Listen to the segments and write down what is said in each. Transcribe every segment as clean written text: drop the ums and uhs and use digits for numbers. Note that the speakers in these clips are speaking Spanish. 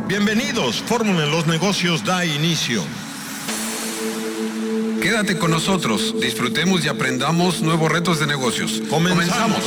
Bienvenidos, Fórmula en los Negocios da inicio. Quédate con nosotros, disfrutemos y aprendamos nuevos retos de negocios. Comenzamos.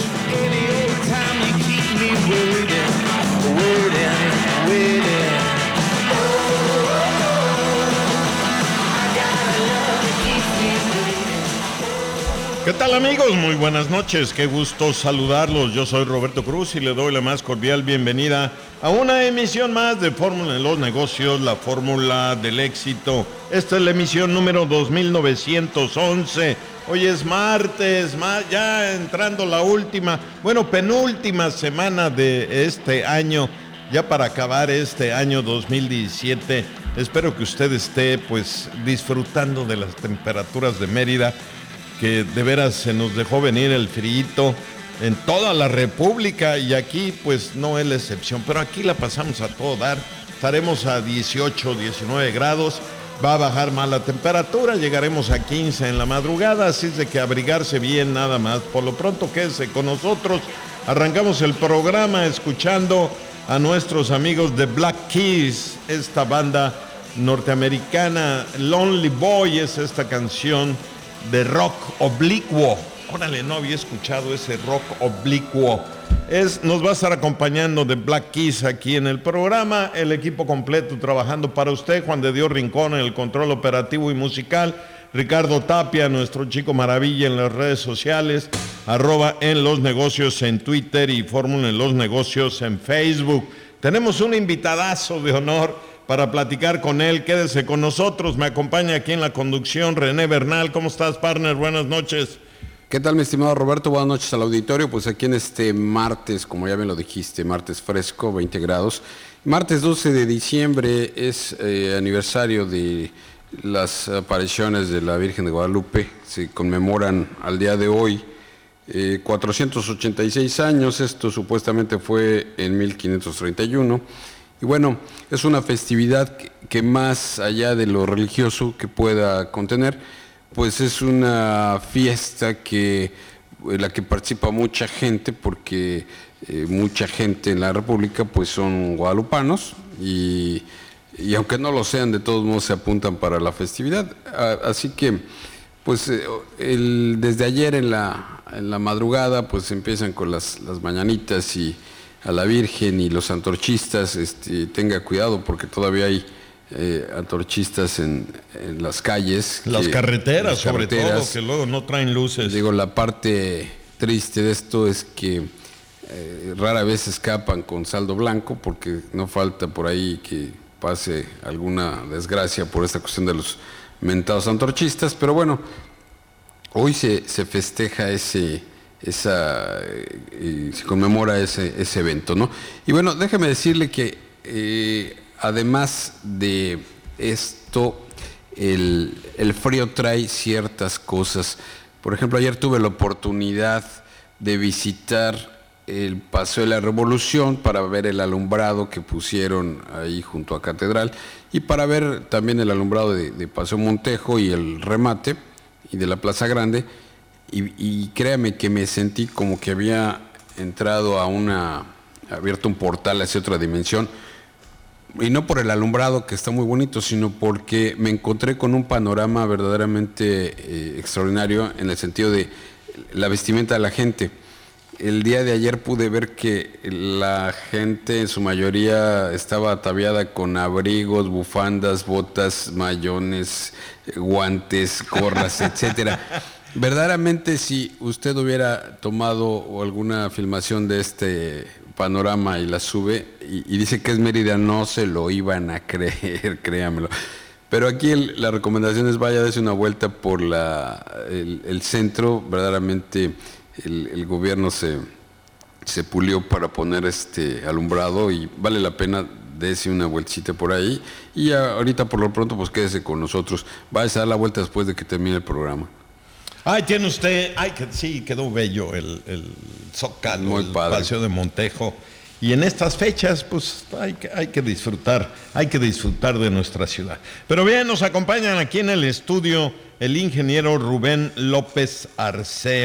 ¿Qué tal, amigos? Muy buenas noches, qué gusto saludarlos. Yo soy Roberto Cruz y le doy la más cordial bienvenida a una emisión más de Fórmula en los Negocios, la fórmula del éxito. Esta es la emisión número 2911. Hoy es martes, ya entrando la penúltima semana de este año, ya para acabar este año 2017. Espero que usted esté disfrutando de las temperaturas de Mérida, que de veras se nos dejó venir el frío en toda la República, y aquí no es la excepción, pero aquí la pasamos a todo dar. Estaremos a 18, 19 grados, va a bajar más la temperatura, llegaremos a 15 en la madrugada, así es de que abrigarse bien nada más. Por lo pronto quédese con nosotros, arrancamos el programa escuchando a nuestros amigos de Black Keys, esta banda norteamericana. Lonely Boy es esta canción de rock oblicuo. Órale, no había escuchado ese rock oblicuo. Nos va a estar acompañando de Black Keys aquí en el programa, el equipo completo trabajando para usted: Juan de Dios Rincón en el control operativo y musical, Ricardo Tapia, nuestro chico maravilla en las redes sociales, @en los negocios en Twitter y Fórmula en los Negocios en Facebook. Tenemos un invitadazo de honor para platicar con él. Quédese con nosotros. Me acompaña aquí en la conducción René Bernal. ¿Cómo estás, partner? Buenas noches. ¿Qué tal, mi estimado Roberto? Buenas noches al auditorio. Pues aquí en este martes, como ya me lo dijiste, martes fresco, 20 grados. Martes 12 de diciembre es aniversario de las apariciones de la Virgen de Guadalupe. Se conmemoran al día de hoy 486 años. Esto supuestamente fue en 1531. Y bueno, es una festividad que más allá de lo religioso que pueda contener, pues es una fiesta en la que participa mucha gente, porque mucha gente en la República pues son guadalupanos y aunque no lo sean, de todos modos se apuntan para la festividad. Así que pues desde ayer en la madrugada pues empiezan con las mañanitas y a la Virgen, y los antorchistas, tenga cuidado porque todavía hay antorchistas en las calles. Las carreteras, sobre todo, que luego no traen luces. Digo, la parte triste de esto es que rara vez escapan con saldo blanco, porque no falta por ahí que pase alguna desgracia por esta cuestión de los mentados antorchistas. Pero bueno, hoy se festeja se conmemora ese evento, ¿no? Y bueno, déjeme decirle que además de esto, el frío trae ciertas cosas. Por ejemplo, ayer tuve la oportunidad de visitar el Paseo de la Revolución para ver el alumbrado que pusieron ahí junto a Catedral, y para ver también el alumbrado de Paseo Montejo y el remate y de la Plaza Grande. Y créame que me sentí como que había entrado abierto un portal hacia otra dimensión, y no por el alumbrado, que está muy bonito, sino porque me encontré con un panorama verdaderamente extraordinario en el sentido de la vestimenta de la gente. El día de ayer pude ver que la gente en su mayoría estaba ataviada con abrigos, bufandas, botas, mayones, guantes, gorras, etcétera. Verdaderamente, si usted hubiera tomado alguna filmación de este panorama y la sube y dice que es Mérida, no se lo iban a creer, créanmelo. Pero aquí la recomendación es: vaya, dése una vuelta por el centro. Verdaderamente el gobierno se pulió para poner este alumbrado y vale la pena. Dese una vueltecita por ahí, y ahorita por lo pronto pues quédese con nosotros. Vaya a dar la vuelta después de que termine el programa. Tiene usted, sí, quedó bello el Zócalo, el Paseo de Montejo. Y en estas fechas, pues hay que disfrutar de nuestra ciudad. Pero bien, nos acompañan aquí en el estudio el ingeniero Rubén López Arceo.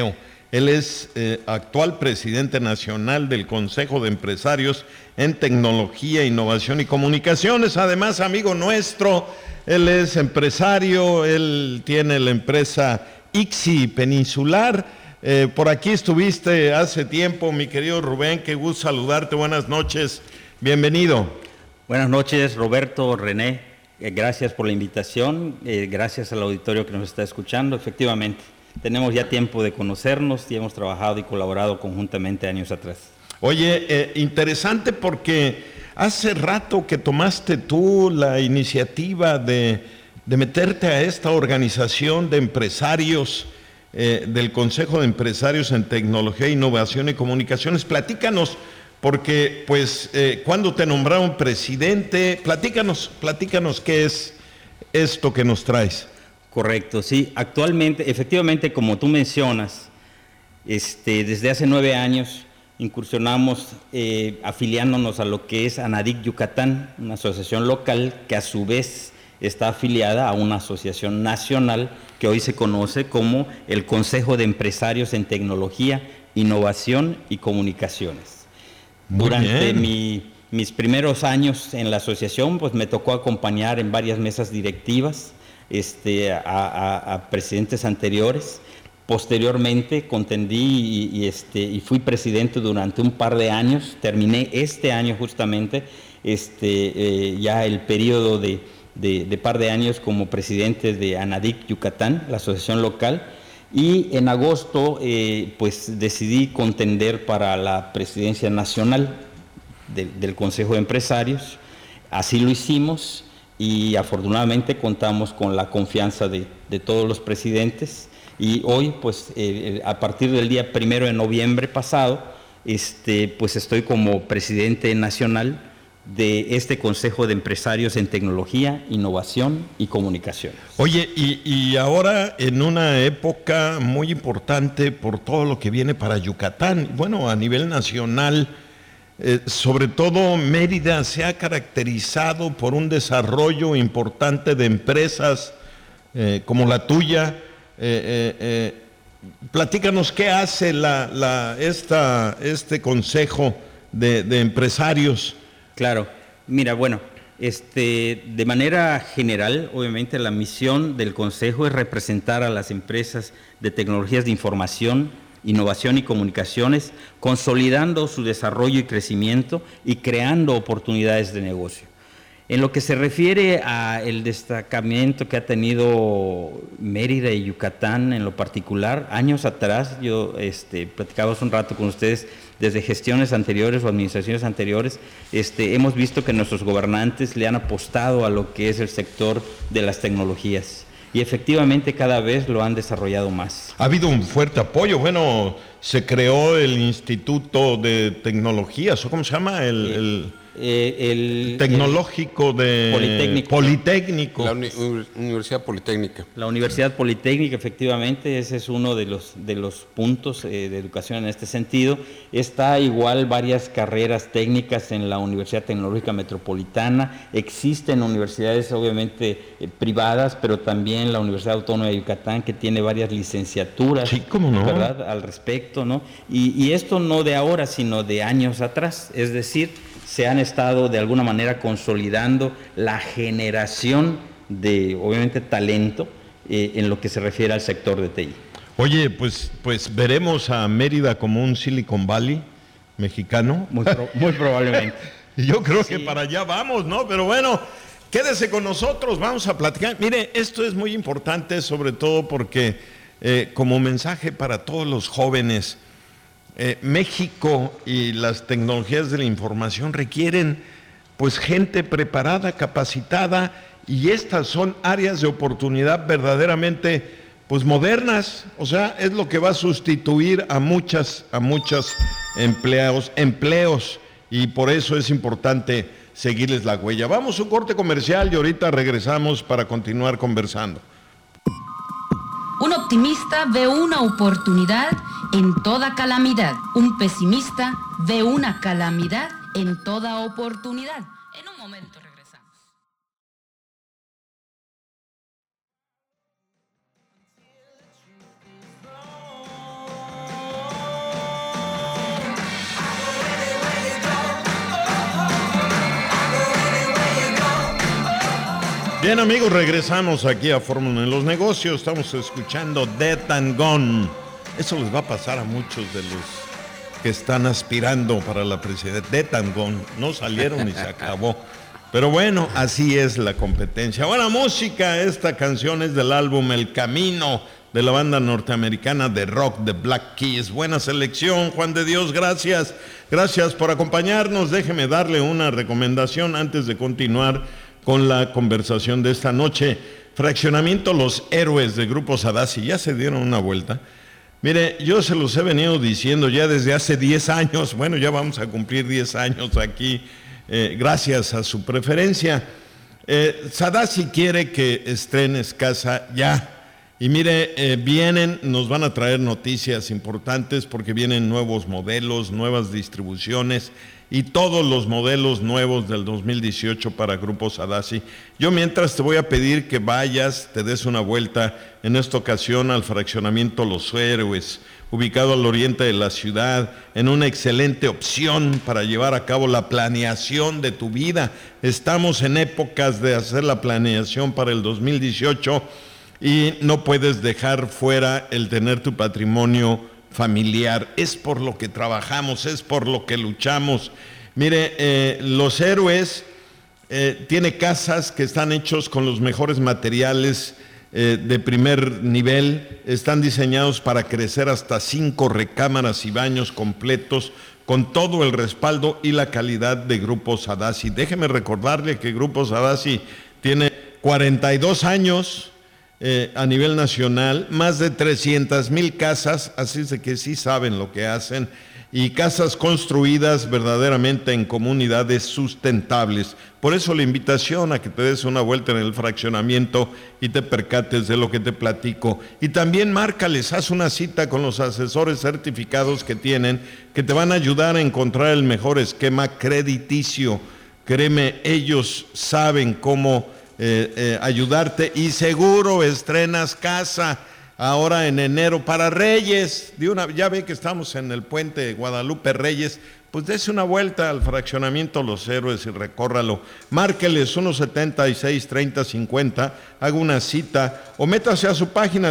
Él es actual presidente nacional del Consejo de Empresarios en Tecnología, Innovación y Comunicaciones. Además, amigo nuestro, él es empresario, él tiene la empresa ICSI Peninsular. Por aquí estuviste hace tiempo, mi querido Rubén, qué gusto saludarte, buenas noches, bienvenido. Buenas noches, Roberto, René, gracias por la invitación, gracias al auditorio que nos está escuchando. Efectivamente, tenemos ya tiempo de conocernos y hemos trabajado y colaborado conjuntamente años atrás. Oye, interesante porque hace rato que tomaste tú la iniciativa de meterte a esta organización de empresarios del Consejo de Empresarios en Tecnología, Innovación y Comunicaciones. Platícanos, porque pues cuando te nombraron presidente, platícanos qué es esto que nos traes. Correcto, sí, actualmente, efectivamente, como tú mencionas, desde hace 9 años incursionamos afiliándonos a lo que es ANADIC Yucatán, una asociación local que a su vez está afiliada a una asociación nacional que hoy se conoce como el Consejo de Empresarios en Tecnología, Innovación y Comunicaciones. Durante mis primeros años en la asociación, pues me tocó acompañar en varias mesas directivas a presidentes anteriores. Posteriormente contendí y fui presidente durante un par de años. Terminé este año justamente ya el periodo de par de años como presidente de ANADIC Yucatán, la asociación local, y en agosto pues decidí contender para la presidencia nacional del Consejo de Empresarios. Así lo hicimos y afortunadamente contamos con la confianza de todos los presidentes, y hoy pues a partir del día 1 de noviembre pasado pues estoy como presidente nacional de este Consejo de Empresarios en Tecnología, Innovación y Comunicaciones. Oye, y ahora en una época muy importante por todo lo que viene para Yucatán, bueno, a nivel nacional, sobre todo Mérida se ha caracterizado por un desarrollo importante de empresas como la tuya. Platícanos qué hace este Consejo de Empresarios. Claro, mira, bueno, de manera general, obviamente la misión del Consejo es representar a las empresas de tecnologías de información, innovación y comunicaciones, consolidando su desarrollo y crecimiento y creando oportunidades de negocio. En lo que se refiere al destacamiento que ha tenido Mérida y Yucatán en lo particular, años atrás, yo platicaba hace un rato con ustedes, desde gestiones anteriores o administraciones anteriores, hemos visto que nuestros gobernantes le han apostado a lo que es el sector de las tecnologías. Y efectivamente cada vez lo han desarrollado más. Ha habido un fuerte apoyo. Bueno, se creó el Instituto de Tecnologías, ¿o cómo se llama? El tecnológico de Politécnico. La Universidad Politécnica. La Universidad Politécnica, efectivamente, ese es uno de los puntos de educación en este sentido. Está igual varias carreras técnicas en la Universidad Tecnológica Metropolitana. Existen universidades obviamente privadas, pero también la Universidad Autónoma de Yucatán, que tiene varias licenciaturas, sí, ¿cómo no?, ¿verdad?, al respecto, ¿no? Y esto no de ahora, sino de años atrás, es decir, se han estado de alguna manera consolidando la generación de, obviamente, talento en lo que se refiere al sector de TI. Oye, pues veremos a Mérida como un Silicon Valley mexicano. Muy probablemente. Yo creo que para allá vamos, ¿no? Pero bueno, quédese con nosotros, vamos a platicar. Mire, esto es muy importante, sobre todo porque como mensaje para todos los jóvenes, México y las tecnologías de la información requieren pues gente preparada, capacitada, y estas son áreas de oportunidad verdaderamente pues modernas. O sea, es lo que va a sustituir a muchos empleos, y por eso es importante seguirles la huella. Vamos a un corte comercial y ahorita regresamos para continuar conversando. Un optimista ve una oportunidad en toda calamidad. Un pesimista ve una calamidad en toda oportunidad. En un momento regresamos. Bien, amigos, regresamos aquí a Fórmula en los Negocios. Estamos escuchando Dead and Gone. Eso les va a pasar a muchos de los que están aspirando para la presidencia. Dead and Gone. No salieron y se acabó. Pero bueno, así es la competencia. Buena música. Esta canción es del álbum El Camino, de la banda norteamericana de rock The Black Keys. Buena selección, Juan de Dios, gracias. Gracias por acompañarnos. Déjeme darle una recomendación antes de continuar con la conversación de esta noche. Fraccionamiento Los Héroes de Grupo Sadassi. Ya se dieron una vuelta. Mire, yo se los he venido diciendo ya desde hace 10 años. Bueno, ya vamos a cumplir 10 años aquí, gracias a su preferencia. Sadassi quiere que estrenes casa ya. Y mire, nos van a traer noticias importantes porque vienen nuevos modelos, nuevas distribuciones y todos los modelos nuevos del 2018 para Grupo Sadassi. Yo mientras te voy a pedir que vayas, te des una vuelta en esta ocasión al fraccionamiento Los Héroes, ubicado al oriente de la ciudad, en una excelente opción para llevar a cabo la planeación de tu vida. Estamos en épocas de hacer la planeación para el 2018 y no puedes dejar fuera el tener tu patrimonio familiar. Es por lo que trabajamos, es por lo que luchamos. Mire, Los Héroes tiene casas que están hechos con los mejores materiales de primer nivel. Están diseñados para crecer hasta 5 recámaras y baños completos, con todo el respaldo y la calidad de Grupo Sadassi. Déjeme recordarle que Grupo Sadassi tiene 42 años a nivel nacional, más de 300,000 casas, así es de que sí saben lo que hacen, y casas construidas verdaderamente en comunidades sustentables. Por eso la invitación a que te des una vuelta en el fraccionamiento y te percates de lo que te platico. Y también márcales, haz una cita con los asesores certificados que tienen, que te van a ayudar a encontrar el mejor esquema crediticio. Créeme, ellos saben cómo ayudarte, y seguro estrenas casa ahora en enero para Reyes. Ya ve que estamos en el puente de Guadalupe Reyes, pues dése una vuelta al fraccionamiento Los Héroes y recórralo. Márqueles 176-3050, haga una cita o métase a su página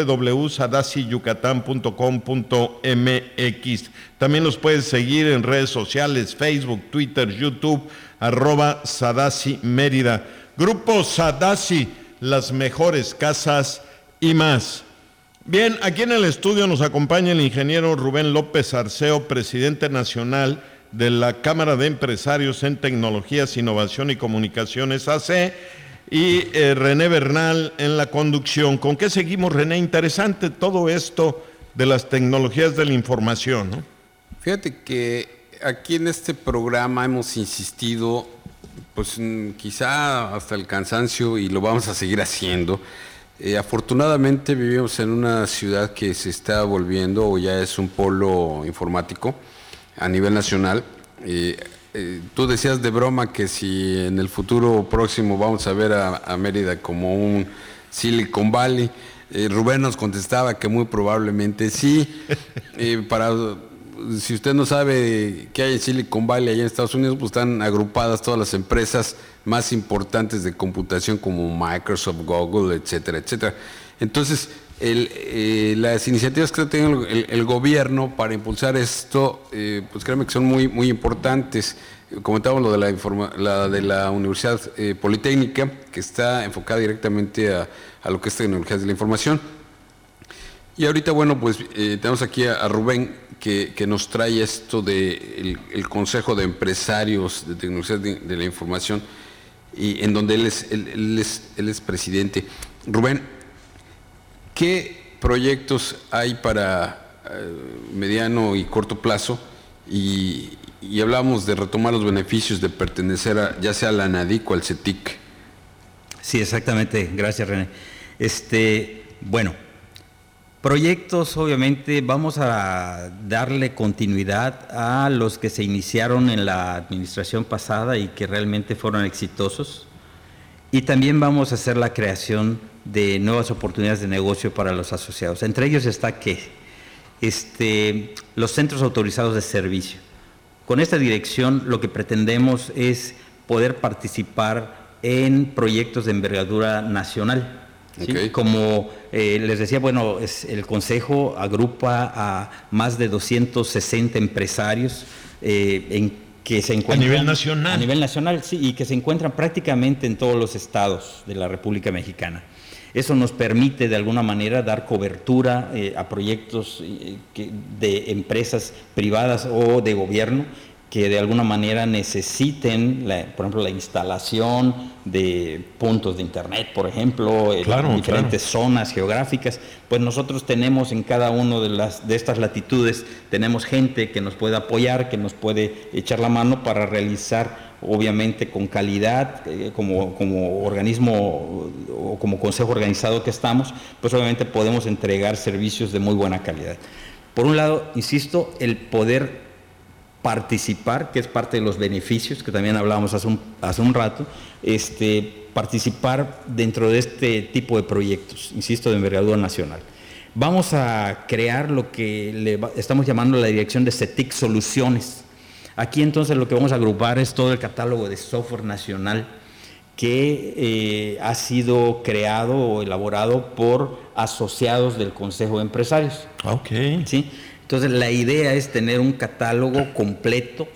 www.sadassiyucatán.com.mx. También los puedes seguir en redes sociales, Facebook, Twitter, YouTube, @Sadassi Mérida. Grupo Sadassi, las mejores casas y más. Bien, aquí en el estudio nos acompaña el ingeniero Rubén López Arceo, presidente nacional de la Cámara de Empresarios en Tecnologías, Innovación y Comunicaciones AC, y René Bernal en la conducción. ¿Con qué seguimos, René? Interesante todo esto de las tecnologías de la información, ¿no? Fíjate que aquí en este programa hemos insistido, pues quizá hasta el cansancio, y lo vamos a seguir haciendo. Afortunadamente vivimos en una ciudad que se está volviendo, o ya es un polo informático a nivel nacional. Tú decías de broma que si en el futuro próximo vamos a ver a Mérida como un Silicon Valley. Rubén nos contestaba que muy probablemente sí. Si usted no sabe qué hay en Silicon Valley, allá en Estados Unidos, pues están agrupadas todas las empresas más importantes de computación como Microsoft, Google, etcétera, etcétera. Entonces, las iniciativas que tiene el gobierno para impulsar esto, pues créanme que son muy, muy importantes. Comentábamos lo de la Universidad Politécnica, que está enfocada directamente a lo que es tecnologías de la información. Y ahorita, bueno, pues tenemos aquí a Rubén, que nos trae esto de el Consejo de Empresarios de Tecnologías de la Información, y en donde él es presidente. Rubén, ¿qué proyectos hay para mediano y corto plazo? Y hablamos de retomar los beneficios de pertenecer ya sea a la ANADIC o al CETIC. Sí, exactamente. Gracias, René. Bueno, proyectos, obviamente, vamos a darle continuidad a los que se iniciaron en la administración pasada y que realmente fueron exitosos. Y también vamos a hacer la creación de nuevas oportunidades de negocio para los asociados. Entre ellos está los centros autorizados de servicio. Con esta dirección lo que pretendemos es poder participar en proyectos de envergadura nacional. ¿Sí? Okay. Como les decía, bueno, el Consejo agrupa a más de 260 empresarios que se encuentran... A nivel nacional. A nivel nacional, sí, y que se encuentran prácticamente en todos los estados de la República Mexicana. Eso nos permite de alguna manera dar cobertura a proyectos de empresas privadas o de gobierno que de alguna manera necesiten, por ejemplo, la instalación de puntos de internet, por ejemplo, en diferentes zonas geográficas. Pues nosotros tenemos en cada una de estas latitudes, tenemos gente que nos puede apoyar, que nos puede echar la mano para realizar, obviamente con calidad, como organismo o como consejo organizado que estamos, pues obviamente podemos entregar servicios de muy buena calidad. Por un lado, insisto, el poder participar, que es parte de los beneficios que también hablábamos hace un rato, participar dentro de este tipo de proyectos, insisto, de envergadura nacional. Vamos a crear lo que estamos llamando la dirección de CETIC Soluciones. Aquí entonces lo que vamos a agrupar es todo el catálogo de software nacional que ha sido creado o elaborado por asociados del Consejo de Empresarios. Ok. ¿Sí? Entonces la idea es tener un catálogo completo,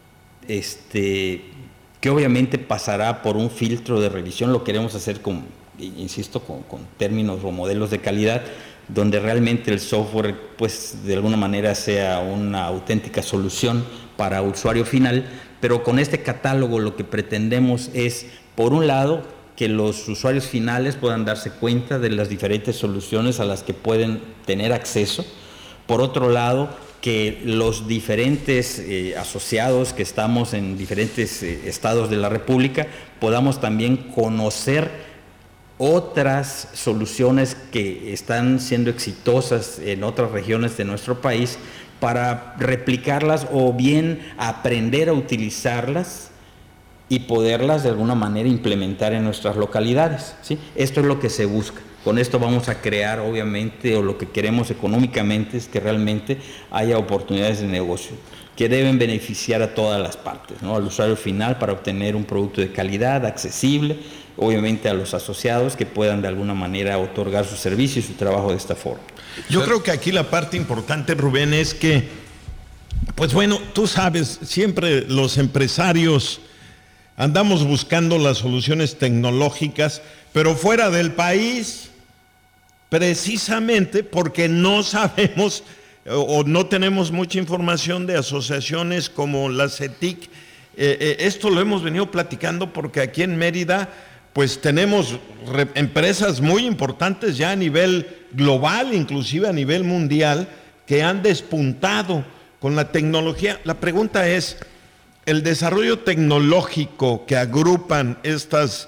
que obviamente pasará por un filtro de revisión. Lo queremos hacer con términos o modelos de calidad, donde realmente el software, pues de alguna manera sea una auténtica solución para usuario final. Pero con este catálogo lo que pretendemos es, por un lado, que los usuarios finales puedan darse cuenta de las diferentes soluciones a las que pueden tener acceso. Por otro lado, que los diferentes asociados que estamos en diferentes estados de la República podamos también conocer otras soluciones que están siendo exitosas en otras regiones de nuestro país para replicarlas o bien aprender a utilizarlas y poderlas de alguna manera implementar en nuestras localidades, ¿sí? Esto es lo que se busca. Con esto vamos a crear, obviamente, o lo que queremos económicamente es que realmente haya oportunidades de negocio que deben beneficiar a todas las partes, ¿no? Al usuario final para obtener un producto de calidad, accesible, obviamente a los asociados que puedan de alguna manera otorgar su servicio y su trabajo de esta forma. Yo creo que aquí la parte importante, Rubén, es que, pues bueno, tú sabes, siempre los empresarios andamos buscando las soluciones tecnológicas, pero fuera del país, precisamente porque no sabemos o no tenemos mucha información de asociaciones como la CETIC. Esto lo hemos venido platicando porque aquí en Mérida pues tenemos empresas muy importantes ya a nivel global, inclusive a nivel mundial, que han despuntado con la tecnología. La pregunta es, el desarrollo tecnológico que agrupan estas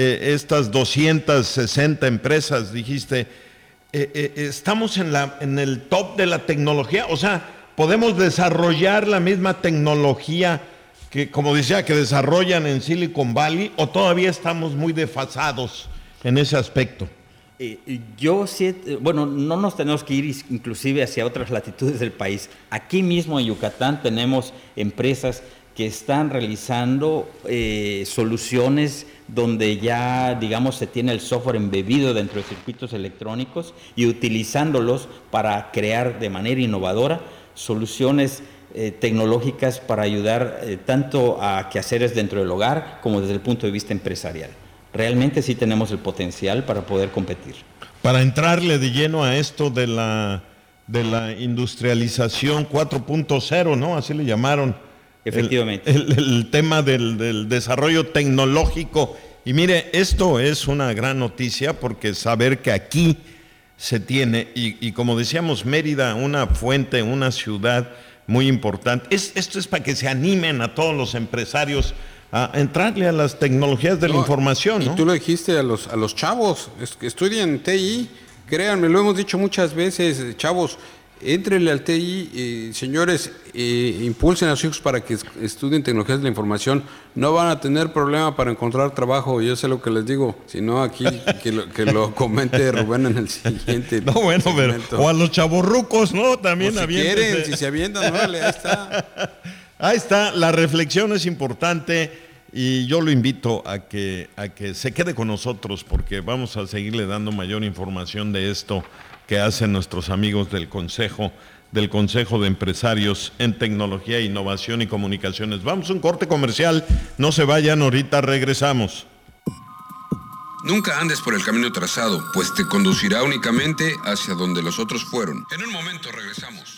260 empresas, dijiste, estamos en el top de la tecnología, o sea, podemos desarrollar la misma tecnología que, como decía, que desarrollan en Silicon Valley, o todavía estamos muy desfasados en ese aspecto. Bueno, no nos tenemos que ir inclusive hacia otras latitudes del país. Aquí mismo en Yucatán tenemos empresas que están realizando soluciones donde ya, digamos, se tiene el software embebido dentro de circuitos electrónicos y utilizándolos para crear de manera innovadora soluciones tecnológicas para ayudar tanto a quehaceres dentro del hogar como desde el punto de vista empresarial. Realmente sí tenemos el potencial para poder competir. Para entrarle de lleno a esto de la industrialización 4.0, ¿no? Así le llamaron. Efectivamente. El tema del desarrollo tecnológico. Y mire, esto es una gran noticia porque saber que aquí se tiene, y como decíamos, Mérida, una fuente, una ciudad muy importante. Esto es para que se animen a todos los empresarios a entrarle a las tecnologías de la información, ¿no? Y tú lo dijiste a los chavos, que estudien TI, créanme, lo hemos dicho muchas veces, chavos, éntrenle al TI, señores, impulsen a sus hijos para que estudien tecnologías de la información. No van a tener problema para encontrar trabajo, yo sé lo que les digo. Si no, aquí que lo comente Rubén en el siguiente. No, bueno, pero, o a los chavorrucos, ¿no? También si quieren, si se avientan, órale, ahí está. Ahí está, la reflexión es importante. y yo lo invito a que se quede con nosotros porque vamos a seguirle dando mayor información de esto que hacen nuestros amigos del Consejo de Empresarios en Tecnología, Innovación y Comunicaciones. Vamos a un corte comercial, no se vayan, ahorita regresamos. Nunca andes por el camino trazado, pues te conducirá únicamente hacia donde los otros fueron. En un momento regresamos.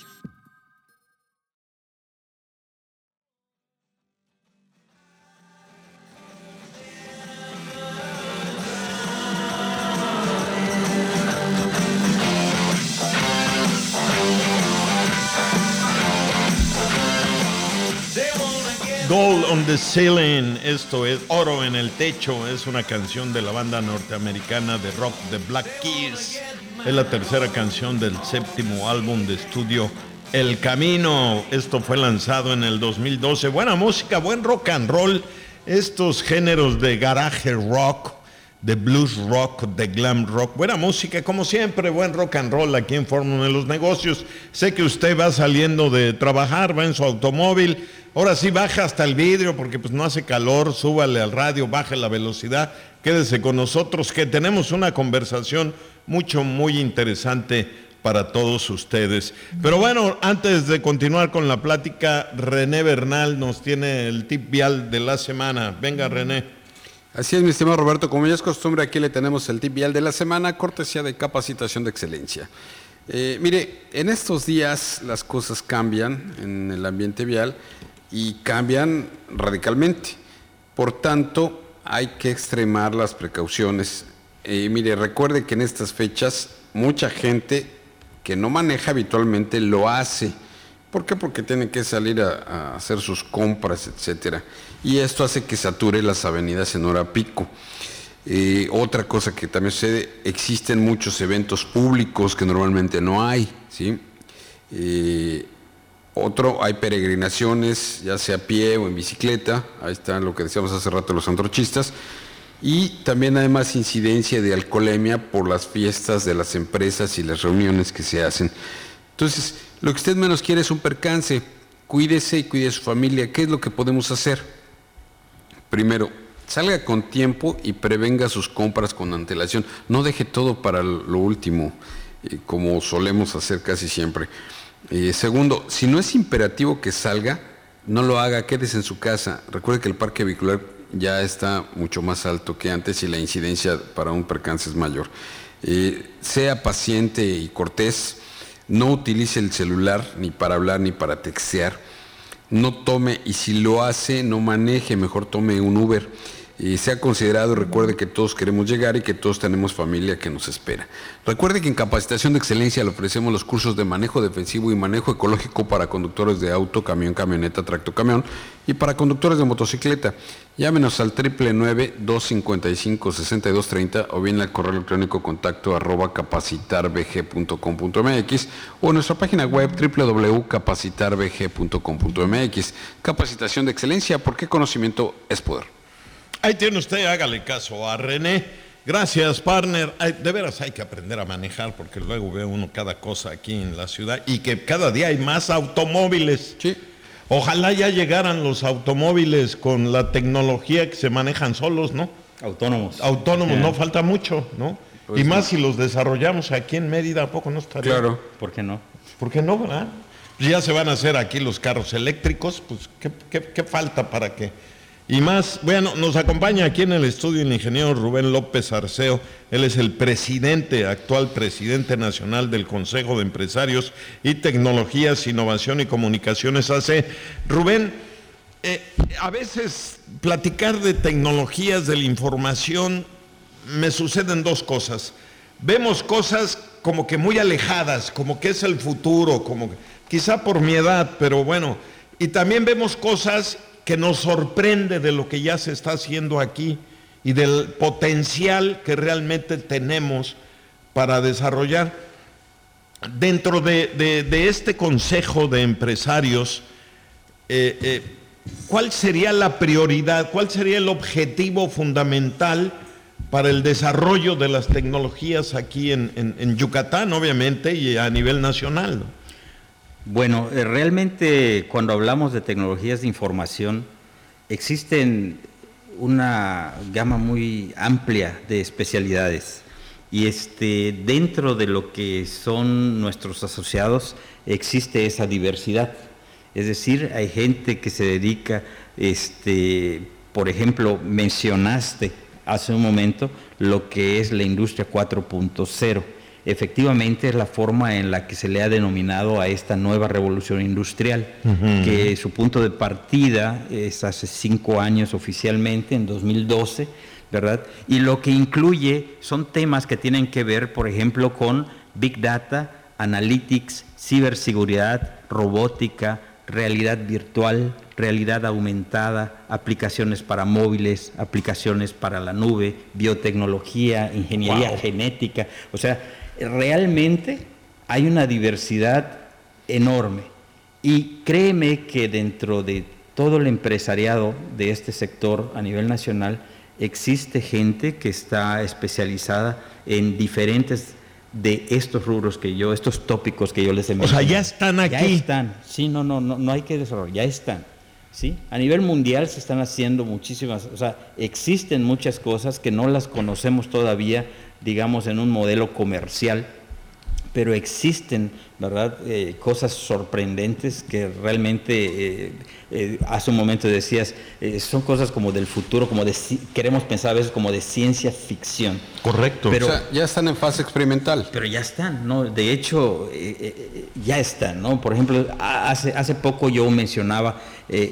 Gold on the Ceiling, esto es Oro en el Techo, es una canción de la banda norteamericana de rock The Black Keys. Es la tercera canción del 7º álbum de estudio El Camino. Esto fue lanzado en el 2012. Buena música, buen rock and roll. Estos géneros de garage rock, de blues rock, de glam rock. Buena música, como siempre, buen rock and roll aquí en Fórmula de los Negocios. Sé que usted va saliendo de trabajar, va en su automóvil. Ahora sí, baja hasta el vidrio porque pues no hace calor, súbale al radio, baje la velocidad, quédese con nosotros que tenemos una conversación muy interesante para todos ustedes. Pero bueno, antes de continuar con la plática, René Bernal nos tiene el tip vial de la semana. Venga, René. Así es, mi estimado Roberto, como ya es costumbre, aquí le tenemos el tip vial de la semana, cortesía de Capacitación de Excelencia. Mire, en estos días las cosas cambian en el ambiente vial y cambian radicalmente. Por tanto, hay que extremar las precauciones. Mire, recuerde que en estas fechas mucha gente que no maneja habitualmente lo hace. ¿Por qué? Porque tiene que salir a hacer sus compras, etcétera. Y esto hace que sature las avenidas en hora pico. Otra cosa que también sucede, existen muchos eventos públicos que normalmente no hay, ¿sí? Hay peregrinaciones, ya sea a pie o en bicicleta, ahí está lo que decíamos hace rato los antorchistas, y también hay más incidencia de alcoholemia por las fiestas de las empresas y las reuniones que se hacen. Entonces, lo que usted menos quiere es un percance. Cuídese y cuide a su familia. ¿Qué es lo que podemos hacer? Primero, salga con tiempo y prevenga sus compras con antelación. No deje todo para lo último, como solemos hacer casi siempre. Segundo, si no es imperativo que salga, no lo haga, quédese en su casa. Recuerde que el parque vehicular ya está mucho más alto que antes y la incidencia para un percance es mayor. Sea paciente y cortés, no utilice el celular ni para hablar ni para textear. No tome, y si lo hace, no maneje, mejor tome un Uber. Sea considerado, recuerde que todos queremos llegar y que todos tenemos familia que nos espera. Recuerde que en Capacitación de Excelencia le ofrecemos los cursos de manejo defensivo y manejo ecológico para conductores de auto, camión, camioneta, tractocamión y para conductores de motocicleta. Llámenos al 999-255-6230 o bien al correo electrónico contacto @capacitarbg.com.mx o en nuestra página web www.capacitarbg.com.mx. Capacitación de Excelencia, porque conocimiento es poder. Ahí tiene usted, hágale caso a René. Gracias, partner. De veras hay que aprender a manejar porque luego ve uno cada cosa aquí en la ciudad y que cada día hay más automóviles. Sí. Ojalá ya llegaran los automóviles con la tecnología que se manejan solos, ¿no? Autónomos. No falta mucho, ¿no? Pues y más si los desarrollamos aquí en Mérida, ¿a poco no estaría? Claro. ¿Por qué no? ¿Por qué no, verdad? Pues ya se van a hacer aquí los carros eléctricos, pues ¿qué falta para que...? Y más, bueno, nos acompaña aquí en el estudio el ingeniero Rubén López Arceo. Él es el actual presidente nacional del Consejo de Empresarios y Tecnologías, Innovación y Comunicaciones AC. Rubén, a veces platicar de tecnologías de la información me suceden dos cosas. Vemos cosas como que muy alejadas, como que es el futuro, como quizá por mi edad, pero bueno. Y también vemos cosas que nos sorprende de lo que ya se está haciendo aquí y del potencial que realmente tenemos para desarrollar. Dentro de este Consejo de Empresarios, ¿cuál sería la prioridad, cuál sería el objetivo fundamental para el desarrollo de las tecnologías aquí en Yucatán, obviamente, y a nivel nacional, ¿no? Bueno, realmente cuando hablamos de tecnologías de información, existen una gama muy amplia de especialidades. Y dentro de lo que son nuestros asociados existe esa diversidad. Es decir, hay gente que se dedica, por ejemplo, mencionaste hace un momento lo que es la industria 4.0. Efectivamente es la forma en la que se le ha denominado a esta nueva revolución industrial, que su punto de partida es hace 5 años oficialmente, en 2012, ¿verdad? Y lo que incluye son temas que tienen que ver, por ejemplo, con Big Data, Analytics, ciberseguridad, robótica, realidad virtual, realidad aumentada, aplicaciones para móviles, aplicaciones para la nube, biotecnología, ingeniería genética. O sea, realmente hay una diversidad enorme. Y créeme que dentro de todo el empresariado de este sector a nivel nacional, existe gente que está especializada en diferentes de estos rubros estos tópicos que yo les he mencionado. O sea, ya están aquí. Ya están, sí, no hay que desarrollar, ya están, ¿sí? A nivel mundial se están haciendo muchísimas, o sea, existen muchas cosas que no las conocemos todavía, digamos, en un modelo comercial, pero existen, ¿verdad?, cosas sorprendentes que realmente, hace un momento decías, son cosas como del futuro, queremos pensar a veces como de ciencia ficción. Correcto. Pero, o sea, ya están en fase experimental. Pero ya están, ¿no? De hecho, ya están, ¿no? Por ejemplo, hace poco yo mencionaba,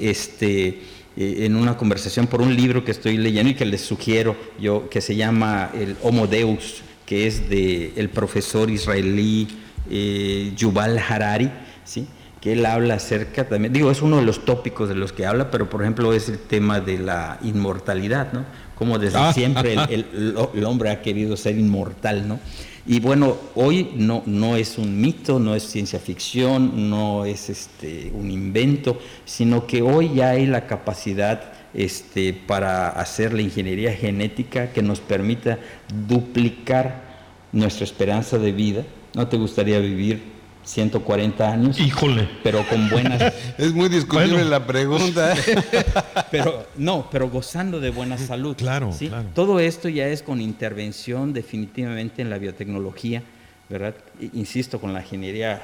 en una conversación por un libro que estoy leyendo y que les sugiero yo, que se llama el Homo Deus, que es del profesor israelí Yuval Harari, ¿sí? Que él habla acerca también, es uno de los tópicos de los que habla, pero por ejemplo es el tema de la inmortalidad, ¿no? Como desde siempre el hombre ha querido ser inmortal, ¿no? Y bueno, hoy no es un mito, no es ciencia ficción, no es un invento, sino que hoy ya hay la capacidad para hacer la ingeniería genética que nos permita duplicar nuestra esperanza de vida. ¿No te gustaría vivir 140 años? Híjole. Pero con buenas... Es muy discutible la pregunta. pero gozando de buena salud. Claro, ¿sí? claro. Todo esto ya es con intervención definitivamente en la biotecnología, ¿verdad? Insisto, con la ingeniería,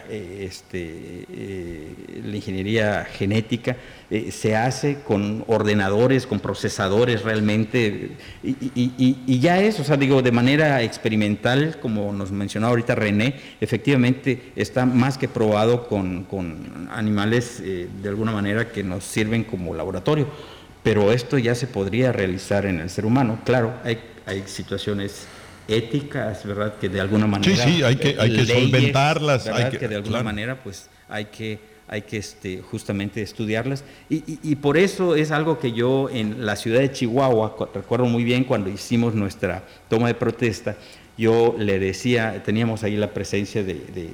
la ingeniería genética, se hace con ordenadores, con procesadores realmente, y ya es, o sea, de manera experimental, como nos mencionó ahorita René, efectivamente está más que probado con animales de alguna manera que nos sirven como laboratorio, pero esto ya se podría realizar en el ser humano. Claro, hay situaciones éticas, ¿verdad?, que de alguna manera hay que leyes, solventarlas, que de alguna manera pues hay que justamente estudiarlas y por eso es algo que yo en la ciudad de Chihuahua recuerdo muy bien cuando hicimos nuestra toma de protesta. Yo le decía, teníamos ahí la presencia de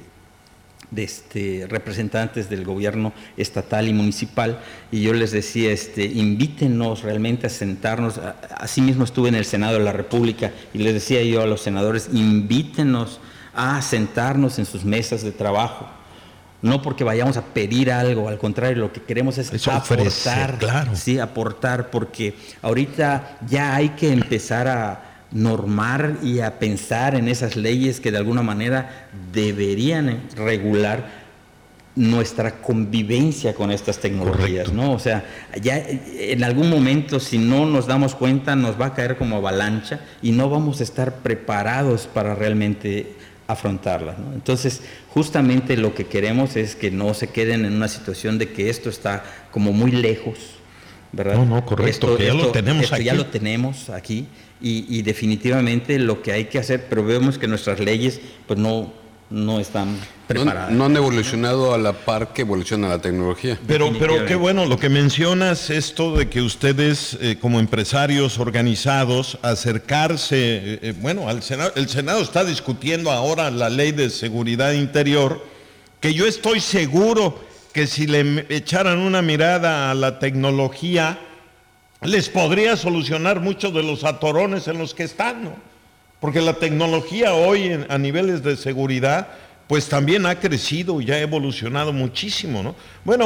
representantes del gobierno estatal y municipal, y yo les decía, invítenos realmente a sentarnos. Así mismo estuve en el Senado de la República y les decía yo a los senadores, invítenos a sentarnos en sus mesas de trabajo, no porque vayamos a pedir algo, al contrario, lo que queremos es aportar, claro. Sí, aportar, porque ahorita ya hay que empezar a normar y a pensar en esas leyes que de alguna manera deberían regular nuestra convivencia con estas tecnologías. Correcto. ¿No? O sea, ya en algún momento, si no nos damos cuenta, nos va a caer como avalancha y no vamos a estar preparados para realmente afrontarlas, ¿no? Entonces, justamente lo que queremos es que no se queden en una situación de que esto está como muy lejos, ¿verdad? No, correcto, que ya lo tenemos aquí. Ya lo tenemos aquí. Y definitivamente lo que hay que hacer, pero vemos que nuestras leyes pues no están preparadas. No han evolucionado a la par que evoluciona la tecnología. Pero qué bueno, lo que mencionas, esto de que ustedes como empresarios organizados, acercarse, al Senado. El Senado está discutiendo ahora la ley de seguridad interior, que yo estoy seguro que si le echaran una mirada a la tecnología, les podría solucionar muchos de los atorones en los que están, ¿no? Porque la tecnología hoy a niveles de seguridad, pues también ha crecido y ha evolucionado muchísimo, ¿no? Bueno,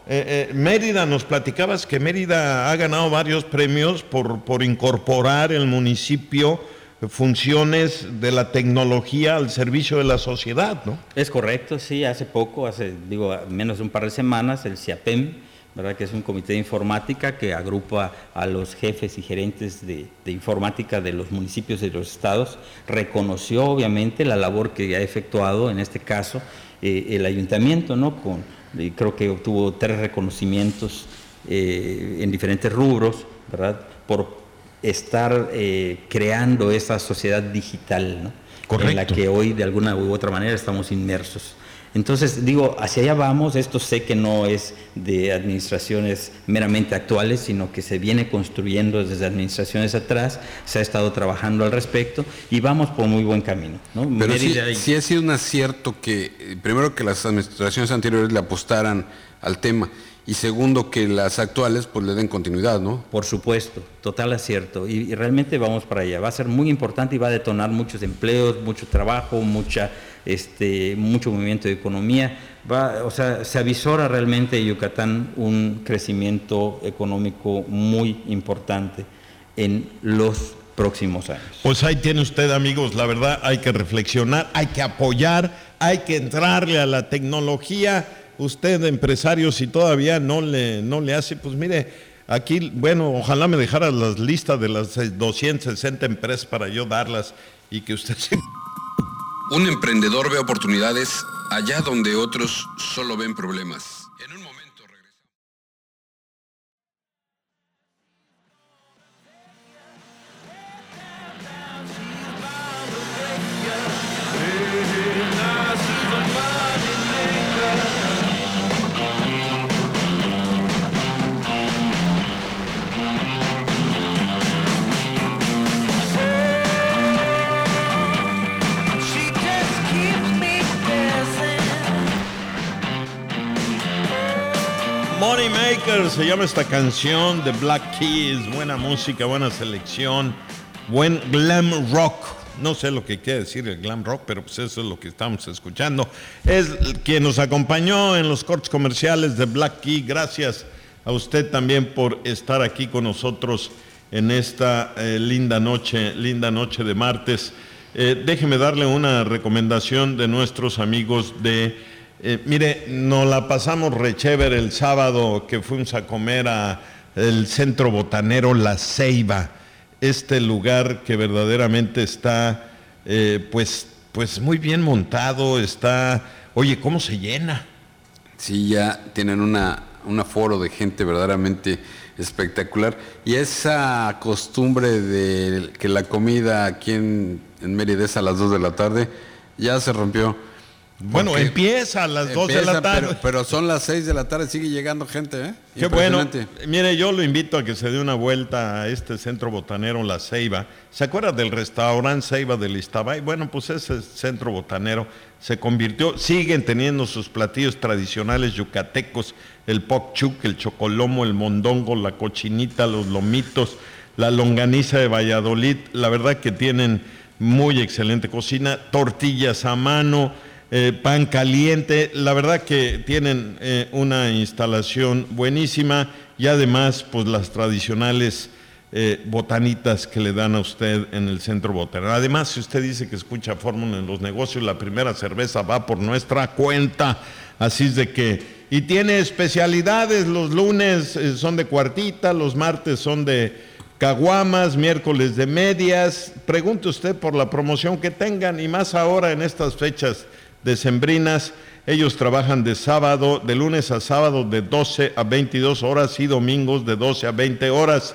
Mérida, nos platicabas que Mérida ha ganado varios premios por incorporar el municipio funciones de la tecnología al servicio de la sociedad, ¿no? Es correcto, sí, hace menos de un par de semanas, el CIAPEM, ¿verdad?, que es un comité de informática que agrupa a los jefes y gerentes de informática de los municipios y de los estados, reconoció obviamente la labor que ha efectuado, en este caso, el ayuntamiento, ¿no?, creo que obtuvo 3 reconocimientos en diferentes rubros, ¿verdad?, por estar creando esa sociedad digital, ¿no?, en la que hoy de alguna u otra manera estamos inmersos. Entonces, hacia allá vamos. Esto sé que no es de administraciones meramente actuales, sino que se viene construyendo desde administraciones atrás, se ha estado trabajando al respecto y vamos por muy buen camino, ¿no? Pero sí ha sido un acierto que, primero, que las administraciones anteriores le apostaran al tema, y segundo, que las actuales pues le den continuidad, ¿no? Por supuesto, total acierto, y realmente vamos para allá. Va a ser muy importante y va a detonar muchos empleos, mucho trabajo, mucho movimiento de economía. Se avisora realmente Yucatán un crecimiento económico muy importante en los próximos años. Pues ahí tiene usted, amigos, la verdad hay que reflexionar, hay que apoyar, hay que entrarle a la tecnología. Usted, empresario, si todavía no le hace, pues mire, aquí, bueno, ojalá me dejara las listas de las 260 empresas para yo darlas y que usted se... Un emprendedor ve oportunidades allá donde otros solo ven problemas. En un momento regresamos. Moneymaker se llama esta canción de Black Keys. Buena música, buena selección, buen glam rock. No sé lo que quiere decir el glam rock, pero pues eso es lo que estamos escuchando. Es quien nos acompañó en los cortes comerciales de Black Key. Gracias a usted también por estar aquí con nosotros en esta linda noche de martes. Déjeme darle una recomendación de nuestros amigos de... mire, nos la pasamos re chévere el sábado que fuimos a comer al Centro Botanero La Ceiba, este lugar que verdaderamente está pues muy bien montado, oye, ¿cómo se llena? Sí, ya tienen un aforo de gente verdaderamente espectacular, y esa costumbre de que la comida aquí en Mérida es a las 2 de la tarde, ya se rompió. Bueno, empieza a las 2 de la tarde. Pero son las 6 de la tarde, sigue llegando gente, ¿eh? Qué bueno. Mire, yo lo invito a que se dé una vuelta a este Centro Botanero La Ceiba. ¿Se acuerda del restaurante Ceiba del Iztabay? Bueno, pues ese Centro Botanero se convirtió, siguen teniendo sus platillos tradicionales yucatecos, el pokchuk, el chocolomo, el mondongo, la cochinita, los lomitos, la longaniza de Valladolid. La verdad que tienen muy excelente cocina, tortillas a mano, pan caliente. La verdad que tienen una instalación buenísima, y además pues las tradicionales botanitas que le dan a usted en el Centro Botanero. Además, si usted dice que escucha Fórmula en los Negocios, la primera cerveza va por nuestra cuenta, así es de que, y tiene especialidades. Los lunes son de cuartita, los martes son de caguamas, miércoles de medias. Pregunte usted por la promoción que tengan, y más ahora en estas fechas decembrinas. Ellos trabajan de lunes a sábado de 12 a 22 horas y domingos de 12 a 20 horas.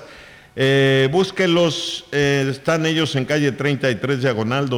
Búsquelos, están ellos en calle 33 diagonal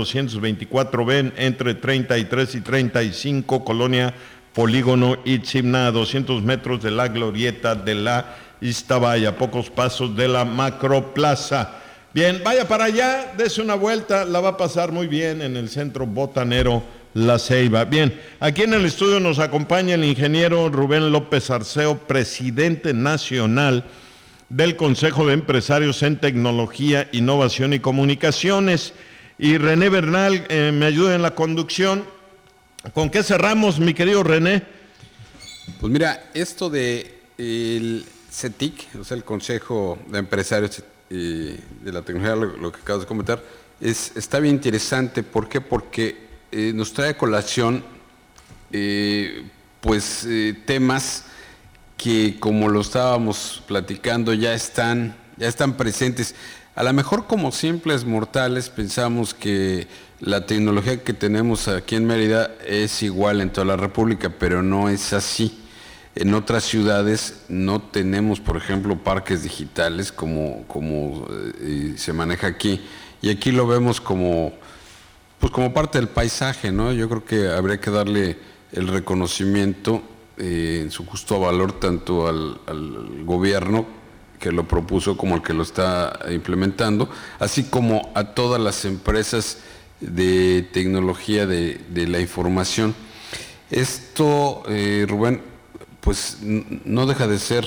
224B, entre 33 y 35, Colonia Polígono Itzimna, a 200 metros de la glorieta de la Iztabay, a pocos pasos de la Macroplaza. Bien, vaya para allá, dése una vuelta, la va a pasar muy bien en el Centro Botanero La Ceiba. Bien, aquí en el estudio nos acompaña el ingeniero Rubén López Arceo, presidente nacional del Consejo de Empresarios en Tecnología, Innovación y Comunicaciones, y René Bernal me ayuda en la conducción. ¿Con qué cerramos, mi querido René? Pues mira, esto de el CETIC, o sea, el Consejo de Empresarios de la Tecnología, lo que acabas de comentar, está bien interesante. ¿Por qué? Porque nos trae a colación temas que, como lo estábamos platicando, ya están presentes. A lo mejor como simples mortales pensamos que la tecnología que tenemos aquí en Mérida es igual en toda la República, pero no es así. En otras ciudades no tenemos, por ejemplo, parques digitales como se maneja aquí. Y aquí lo vemos como parte del paisaje, ¿no? Yo creo que habría que darle el reconocimiento en su justo valor tanto al gobierno que lo propuso como al que lo está implementando, así como a todas las empresas de tecnología de la información. Esto, Rubén, pues no deja de ser,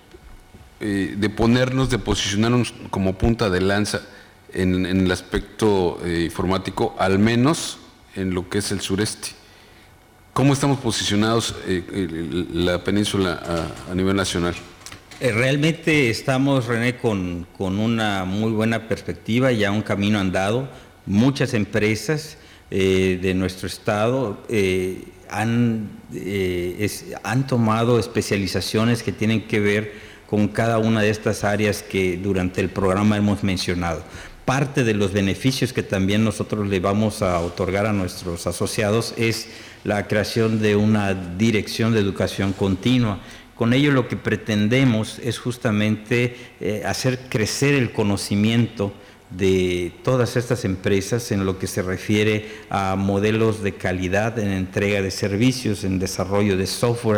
de posicionarnos como punta de lanza en el aspecto informático, al menos en lo que es el sureste. ¿Cómo estamos posicionados la península a nivel nacional? Realmente estamos, René, con una muy buena perspectiva, ya un camino andado. Muchas empresas de nuestro estado han tomado especializaciones que tienen que ver con cada una de estas áreas que durante el programa hemos mencionado. Parte de los beneficios que también nosotros le vamos a otorgar a nuestros asociados es la creación de una dirección de educación continua. Con ello lo que pretendemos es justamente hacer crecer el conocimiento de todas estas empresas en lo que se refiere a modelos de calidad en entrega de servicios, en desarrollo de software,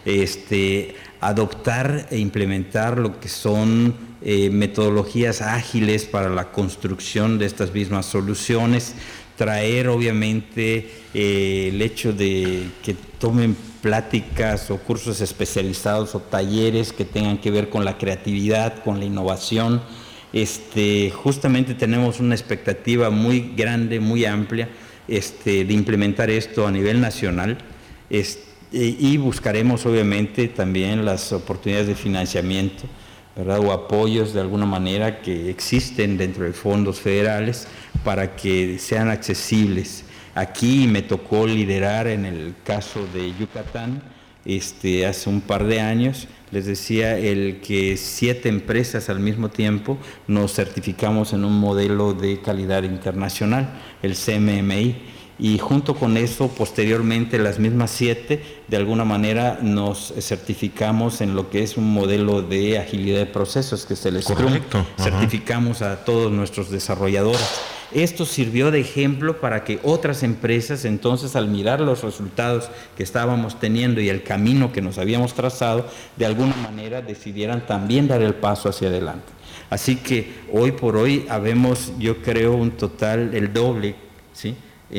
adoptar e implementar lo que son metodologías ágiles para la construcción de estas mismas soluciones, traer obviamente el hecho de que tomen pláticas o cursos especializados o talleres que tengan que ver con la creatividad, con la innovación. Justamente tenemos una expectativa muy grande, muy amplia de implementar esto a nivel nacional, y buscaremos obviamente también las oportunidades de financiamiento, ¿verdad? O apoyos de alguna manera que existen dentro de fondos federales para que sean accesibles. Aquí me tocó liderar en el caso de Yucatán, hace un par de años, les decía, el que 7 empresas al mismo tiempo nos certificamos en un modelo de calidad internacional, el CMMI, y junto con eso, posteriormente, las mismas 7, de alguna manera nos certificamos en lo que es un modelo de agilidad de procesos, que es el Scrum. Certificamos a todos nuestros desarrolladores. Esto sirvió de ejemplo para que otras empresas, entonces, al mirar los resultados que estábamos teniendo y el camino que nos habíamos trazado, de alguna manera decidieran también dar el paso hacia adelante. Así que hoy por hoy habemos, yo creo, un total, el doble, ¿sí?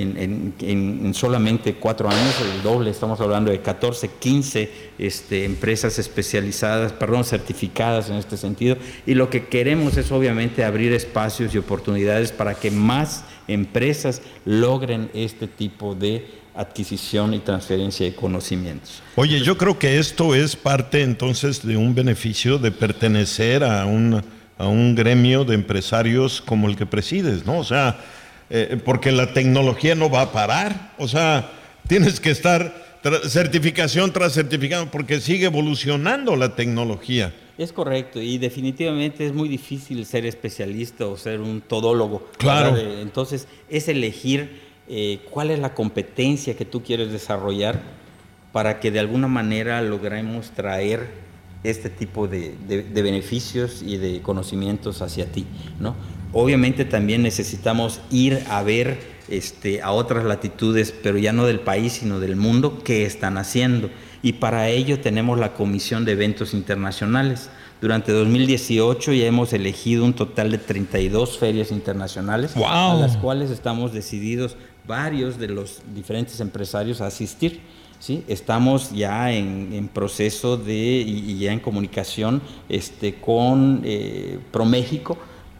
En solamente 4 años, el doble, estamos hablando de 14, 15 empresas certificadas en este sentido, y lo que queremos es obviamente abrir espacios y oportunidades para que más empresas logren este tipo de adquisición y transferencia de conocimientos. Oye, yo creo que esto es parte entonces de un beneficio de pertenecer a un gremio de empresarios como el que presides, ¿no? O sea, porque la tecnología no va a parar, o sea, tienes que estar certificación tras certificación porque sigue evolucionando la tecnología. Es correcto, y definitivamente es muy difícil ser especialista o ser un todólogo. Claro. Entonces, es elegir cuál es la competencia que tú quieres desarrollar para que de alguna manera logremos traer este tipo de beneficios y de conocimientos hacia ti, ¿no? Obviamente también necesitamos ir a ver a otras latitudes, pero ya no del país, sino del mundo, qué están haciendo. Y para ello tenemos la Comisión de Eventos Internacionales. Durante 2018 ya hemos elegido un total de 32 ferias internacionales, ¡wow!, a las cuales estamos decididos varios de los diferentes empresarios a asistir. ¿Sí? Estamos ya en proceso y ya en comunicación con ProMéxico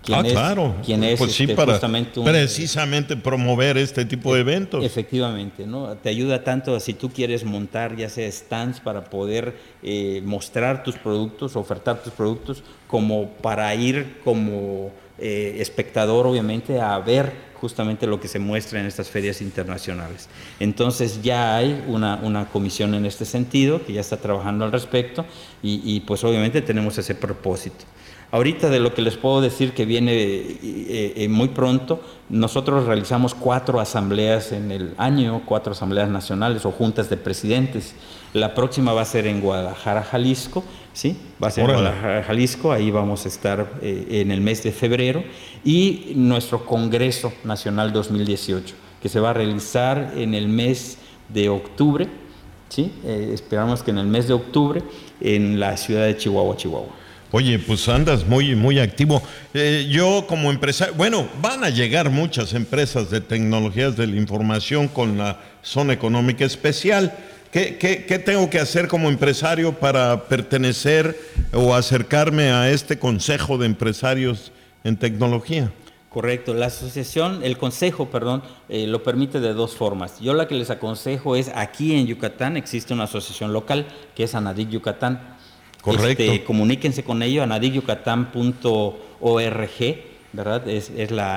quien es pues sí, para justamente precisamente promover este tipo de eventos. Efectivamente, ¿no? Te ayuda tanto si tú quieres montar ya sea stands para poder mostrar tus productos, ofertar tus productos, como para ir como espectador, obviamente, a ver justamente lo que se muestra en estas ferias internacionales. Entonces ya hay una comisión en este sentido que ya está trabajando al respecto y pues obviamente tenemos ese propósito. Ahorita de lo que les puedo decir que viene muy pronto, nosotros realizamos 4 asambleas en el año, 4 asambleas nacionales o juntas de presidentes. La próxima va a ser en Guadalajara, Jalisco, ¿sí? Va a ser en Guadalajara, Jalisco, ahí vamos a estar en el mes de febrero, y nuestro Congreso Nacional 2018, que se va a realizar en el mes de octubre, ¿sí? Esperamos que en el mes de octubre, en la ciudad de Chihuahua, Chihuahua. Oye, pues andas muy activo. Yo como empresario, bueno, van a llegar muchas empresas de tecnologías de la información con la zona económica especial. ¿Qué tengo que hacer como empresario para pertenecer o acercarme a este Consejo de Empresarios en Tecnología? Correcto, el consejo, lo permite de 2 formas. Yo la que les aconsejo es, aquí en Yucatán existe una asociación local que es ANADIC Yucatán. Correcto. Comuníquense con ello, anadicyucatan.org, ¿verdad? Es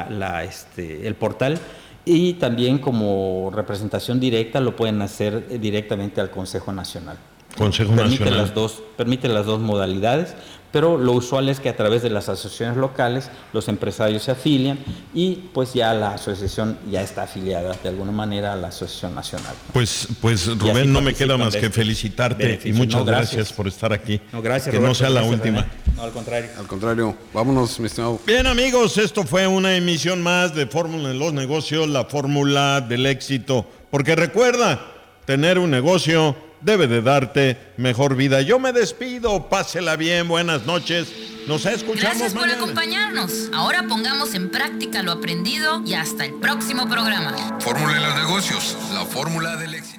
el portal. Y también como representación directa lo pueden hacer directamente al Consejo Nacional. Permite las dos modalidades, pero lo usual es que a través de las asociaciones locales los empresarios se afilian y pues ya la asociación ya está afiliada de alguna manera a la Asociación Nacional. Pues Rubén, no me queda más que felicitarte y muchas gracias por estar aquí. No, gracias, que Roberto, no sea la última. René. No, al contrario. Al contrario, vámonos, mi estimado. Bien, amigos, esto fue una emisión más de Fórmula en los Negocios, la fórmula del éxito. Porque recuerda, tener un negocio debe de darte mejor vida. Yo me despido, pásela bien, buenas noches. Nos escuchamos Gracias por mañana. acompañarnos. Ahora pongamos en práctica lo aprendido y hasta el próximo programa. Fórmula en los negocios, la fórmula del éxito.